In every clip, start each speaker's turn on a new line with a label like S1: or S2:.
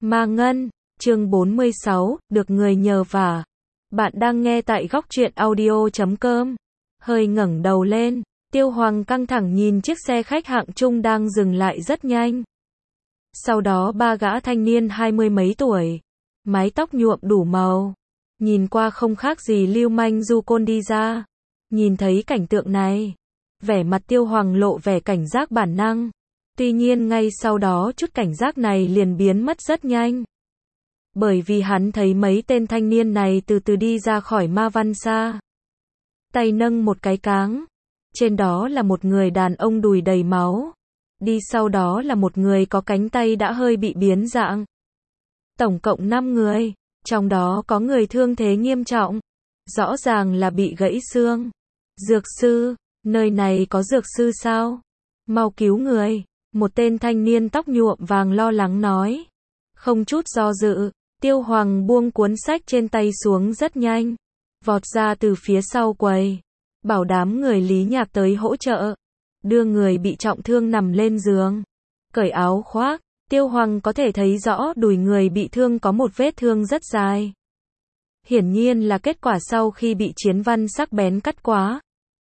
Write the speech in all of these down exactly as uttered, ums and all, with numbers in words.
S1: Ma Ngân, chương bốn mươi sáu, được người nhờ vả. Bạn đang nghe tại góc truyện audio chấm com. Hơi ngẩng đầu lên, Tiêu Hoàng căng thẳng nhìn chiếc xe khách hạng trung đang dừng lại rất nhanh. Sau đó ba gã thanh niên hai mươi mấy tuổi, mái tóc nhuộm đủ màu, nhìn qua không khác gì lưu manh du côn đi ra. Nhìn thấy cảnh tượng này, vẻ mặt Tiêu Hoàng lộ vẻ cảnh giác bản năng. Tuy nhiên ngay sau đó chút cảnh giác này liền biến mất rất nhanh. Bởi vì hắn thấy mấy tên thanh niên này từ từ đi ra khỏi Ma Văn Sa. Tay nâng một cái cáng. Trên đó là một người đàn ông đùi đầy máu. Đi sau đó là một người có cánh tay đã hơi bị biến dạng. Tổng cộng năm người. Trong đó có người thương thế nghiêm trọng. Rõ ràng là bị gãy xương. Dược sư, nơi này có dược sư sao? Mau cứu người. Một tên thanh niên tóc nhuộm vàng lo lắng nói. Không chút do dự, Tiêu Hoàng buông cuốn sách trên tay xuống rất nhanh. Vọt ra từ phía sau quầy. Bảo đám người Lý Nhạc tới hỗ trợ. Đưa người bị trọng thương nằm lên giường. Cởi áo khoác, Tiêu Hoàng có thể thấy rõ đùi người bị thương có một vết thương rất dài. Hiển nhiên là kết quả sau khi bị chiến văn sắc bén cắt quá.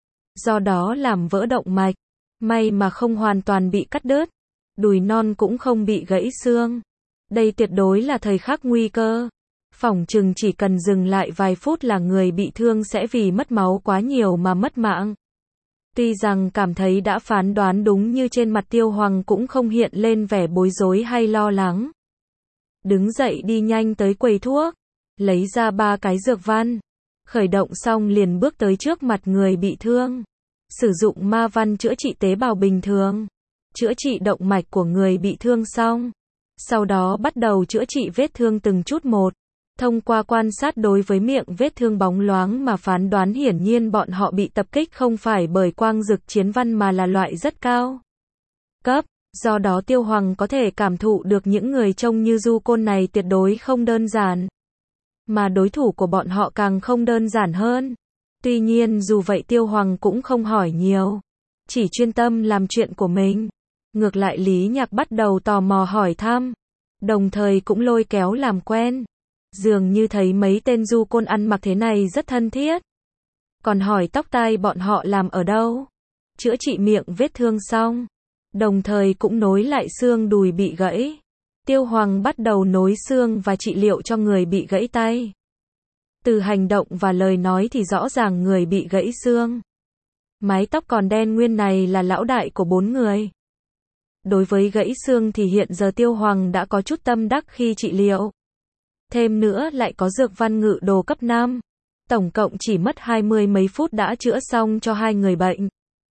S1: Do đó làm vỡ động mạch. May mà không hoàn toàn bị cắt đứt. Đùi non cũng không bị gãy xương. Đây tuyệt đối là thời khắc nguy cơ. Phỏng chừng chỉ cần dừng lại vài phút là người bị thương sẽ vì mất máu quá nhiều mà mất mạng. Tuy rằng cảm thấy đã phán đoán đúng như trên mặt Tiêu Hoàng cũng không hiện lên vẻ bối rối hay lo lắng. Đứng dậy đi nhanh tới quầy thuốc. Lấy ra ba cái dược văn. Khởi động xong liền bước tới trước mặt người bị thương. Sử dụng ma văn chữa trị tế bào bình thường. Chữa trị động mạch của người bị thương xong. Sau đó bắt đầu chữa trị vết thương từng chút một. Thông qua quan sát đối với miệng vết thương bóng loáng mà phán đoán hiển nhiên bọn họ bị tập kích không phải bởi quang dực chiến văn mà là loại rất cao cấp. Do đó Tiêu Hoàng có thể cảm thụ được những người trông như du côn này tuyệt đối không đơn giản. Mà đối thủ của bọn họ càng không đơn giản hơn. Tuy nhiên dù vậy Tiêu Hoàng cũng không hỏi nhiều. Chỉ chuyên tâm làm chuyện của mình. Ngược lại Lý Nhạc bắt đầu tò mò hỏi thăm. Đồng thời cũng lôi kéo làm quen. Dường như thấy mấy tên du côn ăn mặc thế này rất thân thiết. Còn hỏi tóc tai bọn họ làm ở đâu. Chữa trị miệng vết thương xong. Đồng thời cũng nối lại xương đùi bị gãy. Tiêu Hoàng bắt đầu nối xương và trị liệu cho người bị gãy tay. Từ hành động và lời nói thì rõ ràng người bị gãy xương. Mái tóc còn đen nguyên này là lão đại của bốn người. Đối với gãy xương thì hiện giờ Tiêu Hoàng đã có chút tâm đắc khi trị liệu. Thêm nữa lại có dược văn ngự đồ cấp năm. Tổng cộng chỉ mất hai mươi mấy phút đã chữa xong cho hai người bệnh.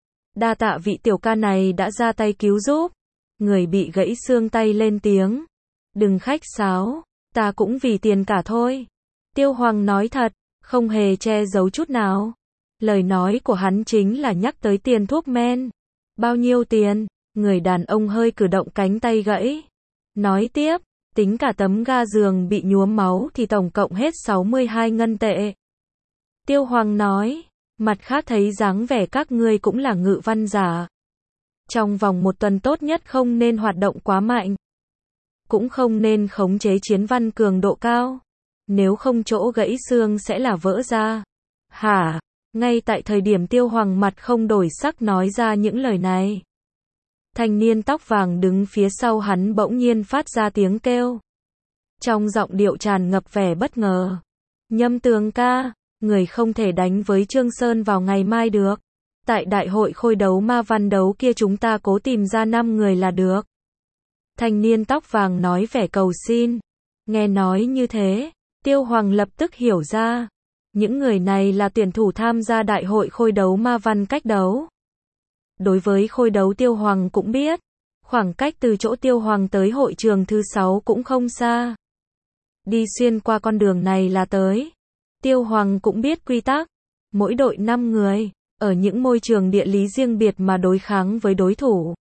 S1: Đa tạ vị tiểu ca này đã ra tay cứu giúp. Người bị gãy xương tay lên tiếng. Đừng khách sáo, ta cũng vì tiền cả thôi. Tiêu Hoàng nói thật, không hề che giấu chút nào. Lời nói của hắn chính là nhắc tới tiền thuốc men. Bao nhiêu tiền? Người đàn ông hơi cử động cánh tay gãy. Nói tiếp, tính cả tấm ga giường bị nhuốm máu thì tổng cộng hết sáu mươi hai ngân tệ. Tiêu Hoàng nói, mặt khác thấy dáng vẻ các ngươi cũng là ngự văn giả. Trong vòng một tuần tốt nhất không nên hoạt động quá mạnh. Cũng không nên khống chế chiến văn cường độ cao. Nếu không chỗ gãy xương sẽ là vỡ ra. Hả? Ngay tại thời điểm Tiêu Hoàng mặt không đổi sắc nói ra những lời này. Thanh niên tóc vàng đứng phía sau hắn bỗng nhiên phát ra tiếng kêu. Trong giọng điệu tràn ngập vẻ bất ngờ. Nhâm Tường ca, người không thể đánh với Trương Sơn vào ngày mai được. Tại đại hội khôi đấu ma văn đấu kia chúng ta cố tìm ra năm người là được. Thanh niên tóc vàng nói vẻ cầu xin. Nghe nói như thế, Tiêu Hoàng lập tức hiểu ra. Những người này là tuyển thủ tham gia đại hội khôi đấu ma văn cách đấu. Đối với khôi đấu Tiêu Hoàng cũng biết. Khoảng cách từ chỗ Tiêu Hoàng tới hội trường thứ sáu cũng không xa. Đi xuyên qua con đường này là tới. Tiêu Hoàng cũng biết quy tắc. Mỗi đội năm người. Ở những môi trường địa lý riêng biệt mà đối kháng với đối thủ.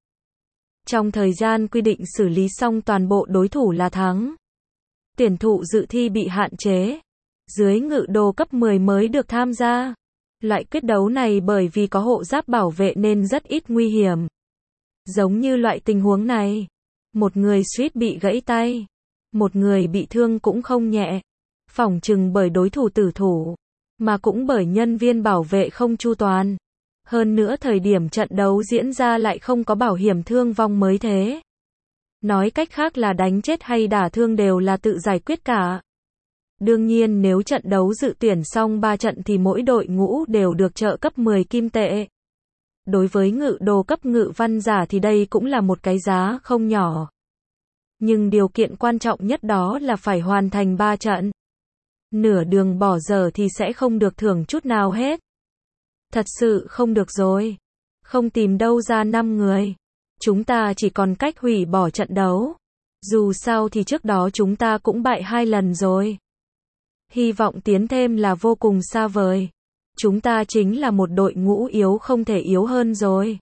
S1: Trong thời gian quy định xử lý xong toàn bộ đối thủ là thắng. Tuyển thủ dự thi bị hạn chế. Dưới ngự đồ cấp mười mới được tham gia. Loại quyết đấu này bởi vì có hộ giáp bảo vệ nên rất ít nguy hiểm. Giống như loại tình huống này. Một người suýt bị gãy tay. Một người bị thương cũng không nhẹ. Phỏng chừng bởi đối thủ tử thủ, mà cũng bởi nhân viên bảo vệ không chu toàn. Hơn nữa thời điểm trận đấu diễn ra lại không có bảo hiểm thương vong mới thế. Nói cách khác là đánh chết hay đả thương đều là tự giải quyết cả. Đương nhiên nếu trận đấu dự tuyển xong ba trận thì mỗi đội ngũ đều được trợ cấp mười kim tệ. Đối với ngự đồ cấp ngự văn giả thì đây cũng là một cái giá không nhỏ. Nhưng điều kiện quan trọng nhất đó là phải hoàn thành ba trận. Nửa đường bỏ dở thì sẽ không được thưởng chút nào hết. Thật sự không được rồi. Không tìm đâu ra năm người. Chúng ta chỉ còn cách hủy bỏ trận đấu. Dù sao thì trước đó chúng ta cũng bại hai lần rồi. Hy vọng tiến thêm là vô cùng xa vời. Chúng ta chính là một đội ngũ yếu không thể yếu hơn rồi.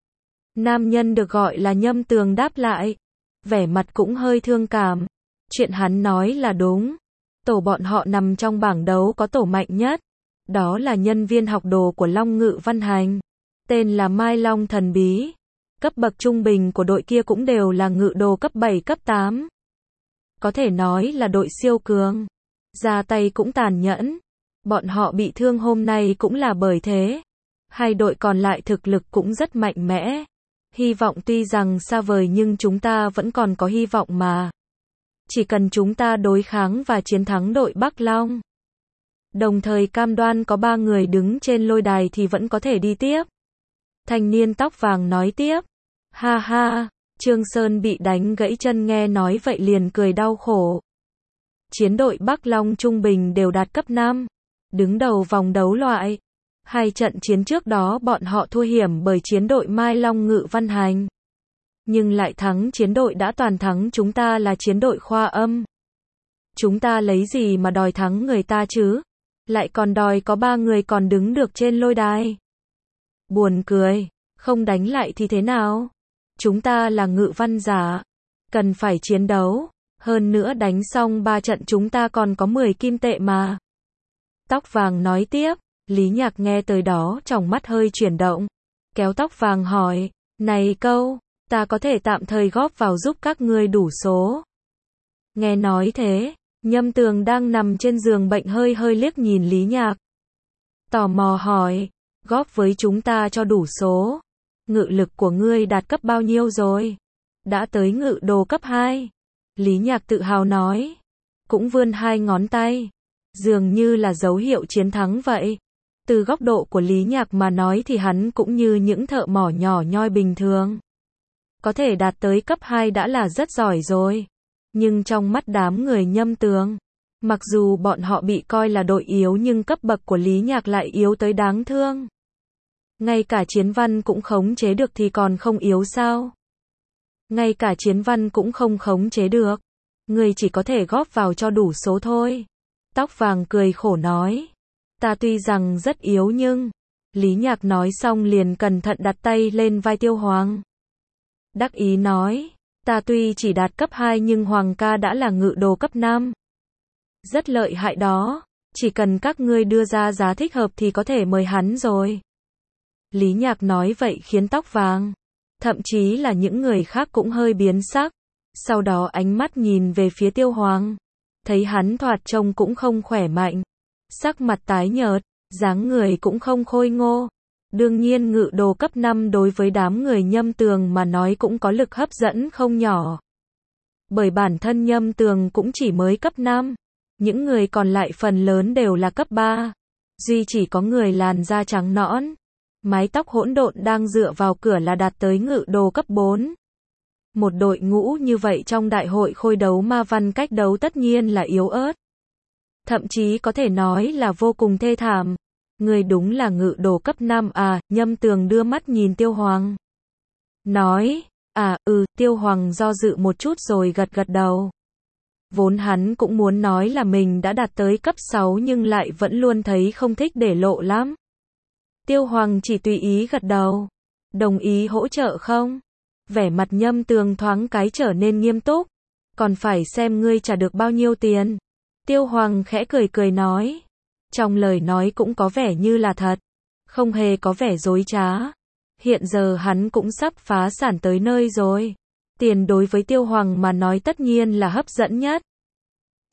S1: Nam nhân được gọi là Nhâm Tường đáp lại. Vẻ mặt cũng hơi thương cảm. Chuyện hắn nói là đúng. Tổ bọn họ nằm trong bảng đấu có tổ mạnh nhất. Đó là nhân viên học đồ của Long Ngự Văn Hành. Tên là Mai Long Thần Bí. Cấp bậc trung bình của đội kia cũng đều là ngự đồ cấp bảy cấp tám. Có thể nói là đội siêu cường. Ra tay cũng tàn nhẫn. Bọn họ bị thương hôm nay cũng là bởi thế. Hai đội còn lại thực lực cũng rất mạnh mẽ. Hy vọng tuy rằng xa vời nhưng chúng ta vẫn còn có hy vọng mà. Chỉ cần chúng ta đối kháng và chiến thắng đội Bắc Long. Đồng thời cam đoan có ba người đứng trên lôi đài thì vẫn có thể đi tiếp. Thanh niên tóc vàng nói tiếp. Ha ha, Trương Sơn bị đánh gãy chân nghe nói vậy liền cười đau khổ. Chiến đội Bắc Long trung bình đều đạt cấp năm. Đứng đầu vòng đấu loại. Hai trận chiến trước đó bọn họ thua hiểm bởi chiến đội Mai Long Ngự Văn Hành. Nhưng lại thắng chiến đội đã toàn thắng chúng ta là chiến đội Khoa Âm. Chúng ta lấy gì mà đòi thắng người ta chứ? Lại còn đòi có ba người còn đứng được trên lôi đài. Buồn cười, không đánh lại thì thế nào? Chúng ta là ngự văn giả. Cần phải chiến đấu. Hơn nữa đánh xong ba trận chúng ta còn có mười kim tệ mà. Tóc vàng nói tiếp. Lý Nhạc nghe tới đó trong mắt hơi chuyển động. Kéo tóc vàng hỏi. Này câu, ta có thể tạm thời góp vào giúp các ngươi đủ số. Nghe nói thế, Nhâm Tường đang nằm trên giường bệnh hơi hơi liếc nhìn Lý Nhạc. Tò mò hỏi. Góp với chúng ta cho đủ số. Ngự lực của ngươi đạt cấp bao nhiêu rồi? Đã tới ngự đồ cấp hai. Lý Nhạc tự hào nói. Cũng vươn hai ngón tay. Dường như là dấu hiệu chiến thắng vậy. Từ góc độ của Lý Nhạc mà nói thì hắn cũng như những thợ mỏ nhỏ nhoi bình thường. Có thể đạt tới cấp hai đã là rất giỏi rồi. Nhưng trong mắt đám người Nhâm Tường, mặc dù bọn họ bị coi là đội yếu nhưng cấp bậc của Lý Nhạc lại yếu tới đáng thương. Ngay cả chiến văn cũng khống chế được thì còn không yếu sao? Ngay cả chiến văn cũng không khống chế được. Người chỉ có thể góp vào cho đủ số thôi. Tóc vàng cười khổ nói. Ta tuy rằng rất yếu nhưng... Lý Nhạc nói xong liền cẩn thận đặt tay lên vai Tiêu Hoàng. Đắc ý nói. Ta tuy chỉ đạt cấp hai nhưng Hoàng ca đã là ngự đồ cấp năm. Rất lợi hại đó. Chỉ cần các ngươi đưa ra giá thích hợp thì có thể mời hắn rồi. Lý Nhạc nói vậy khiến tóc vàng. Thậm chí là những người khác cũng hơi biến sắc. Sau đó ánh mắt nhìn về phía Tiêu Hoàng. Thấy hắn thoạt trông cũng không khỏe mạnh. Sắc mặt tái nhợt, dáng người cũng không khôi ngô. Đương nhiên ngự đồ cấp năm đối với đám người Nhâm Tường mà nói cũng có lực hấp dẫn không nhỏ. Bởi bản thân Nhâm Tường cũng chỉ mới cấp năm. Những người còn lại phần lớn đều là cấp ba. Duy chỉ có người làn da trắng nõn, mái tóc hỗn độn đang dựa vào cửa là đạt tới ngự đồ cấp bốn. Một đội ngũ như vậy trong đại hội khôi đấu ma văn cách đấu tất nhiên là yếu ớt. Thậm chí có thể nói là vô cùng thê thảm. Người đúng là ngự đồ cấp năm à? Nhâm Tường đưa mắt nhìn Tiêu Hoàng. Nói, à, ừ, Tiêu Hoàng do dự một chút rồi gật gật đầu. Vốn hắn cũng muốn nói là mình đã đạt tới cấp sáu nhưng lại vẫn luôn thấy không thích để lộ lắm. Tiêu Hoàng chỉ tùy ý gật đầu. Đồng ý hỗ trợ không? Vẻ mặt Nhâm Tường thoáng cái trở nên nghiêm túc. Còn phải xem ngươi trả được bao nhiêu tiền. Tiêu Hoàng khẽ cười cười nói. Trong lời nói cũng có vẻ như là thật. Không hề có vẻ dối trá. Hiện giờ hắn cũng sắp phá sản tới nơi rồi. Tiền đối với Tiêu Hoàng mà nói tất nhiên là hấp dẫn nhất.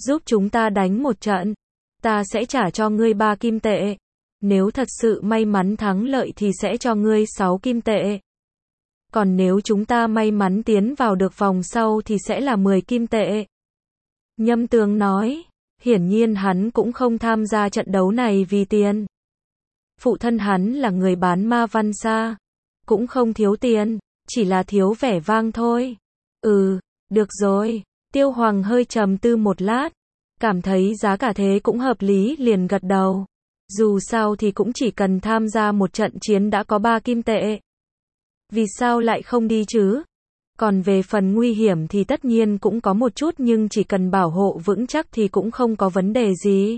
S1: giúp chúng ta đánh một trận. Ta sẽ trả cho ngươi ba kim tệ. Nếu thật sự may mắn thắng lợi thì sẽ cho ngươi sáu kim tệ. Còn nếu chúng ta may mắn tiến vào được vòng sau thì sẽ là mười kim tệ. Nhâm Tường nói, hiển nhiên hắn cũng không tham gia trận đấu này vì tiền. Phụ thân hắn là người bán ma văn xa, cũng không thiếu tiền, chỉ là thiếu vẻ vang thôi. Ừ, được rồi. Tiêu Hoàng hơi trầm tư một lát, cảm thấy giá cả thế cũng hợp lý liền gật đầu. Dù sao thì cũng chỉ cần tham gia một trận chiến đã có ba kim tệ. Vì sao lại không đi chứ? Còn về phần nguy hiểm thì tất nhiên cũng có một chút nhưng chỉ cần bảo hộ vững chắc thì cũng không có vấn đề gì.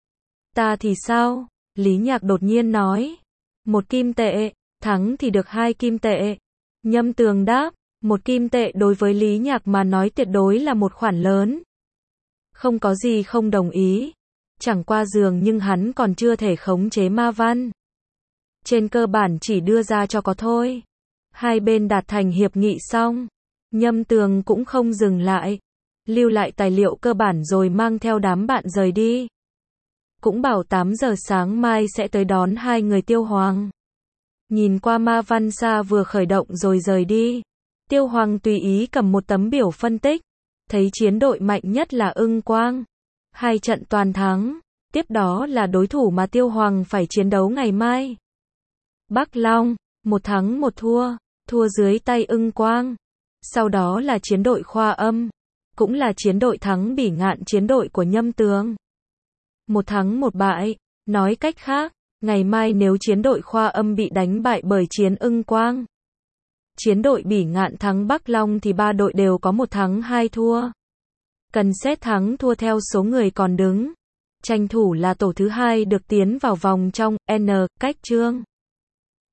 S1: Ta thì sao? Lý Nhạc đột nhiên nói. Một kim tệ, thắng thì được hai kim tệ. Nhâm Tường đáp, một kim tệ đối với Lý Nhạc mà nói tuyệt đối là một khoản lớn. Không có gì không đồng ý. Chẳng qua dường nhưng hắn còn chưa thể khống chế ma văn. Trên cơ bản chỉ đưa ra cho có thôi. Hai bên đạt thành hiệp nghị xong. Nhâm Tường cũng không dừng lại. Lưu lại tài liệu cơ bản rồi mang theo đám bạn rời đi. Cũng bảo tám giờ sáng mai sẽ tới đón hai người Tiêu Hoàng. Nhìn qua ma văn xa vừa khởi động rồi rời đi. Tiêu Hoàng tùy ý cầm một tấm biểu phân tích. Thấy chiến đội mạnh nhất là Ưng Quang. Hai trận toàn thắng. Tiếp đó là đối thủ mà Tiêu Hoàng phải chiến đấu ngày mai. Bắc Long, một thắng một thua. Thua dưới tay Ưng Quang. Sau đó là chiến đội Khoa Âm. Cũng là chiến đội thắng bỉ ngạn chiến đội của Nhâm Tường. Một thắng một bại. Nói cách khác, ngày mai nếu chiến đội Khoa Âm bị đánh bại bởi chiến Ưng Quang, chiến đội bỉ ngạn thắng Bắc Long thì ba đội đều có một thắng hai thua. Cần xét thắng thua theo số người còn đứng. Tranh thủ là tổ thứ hai được tiến vào vòng trong N cách chương.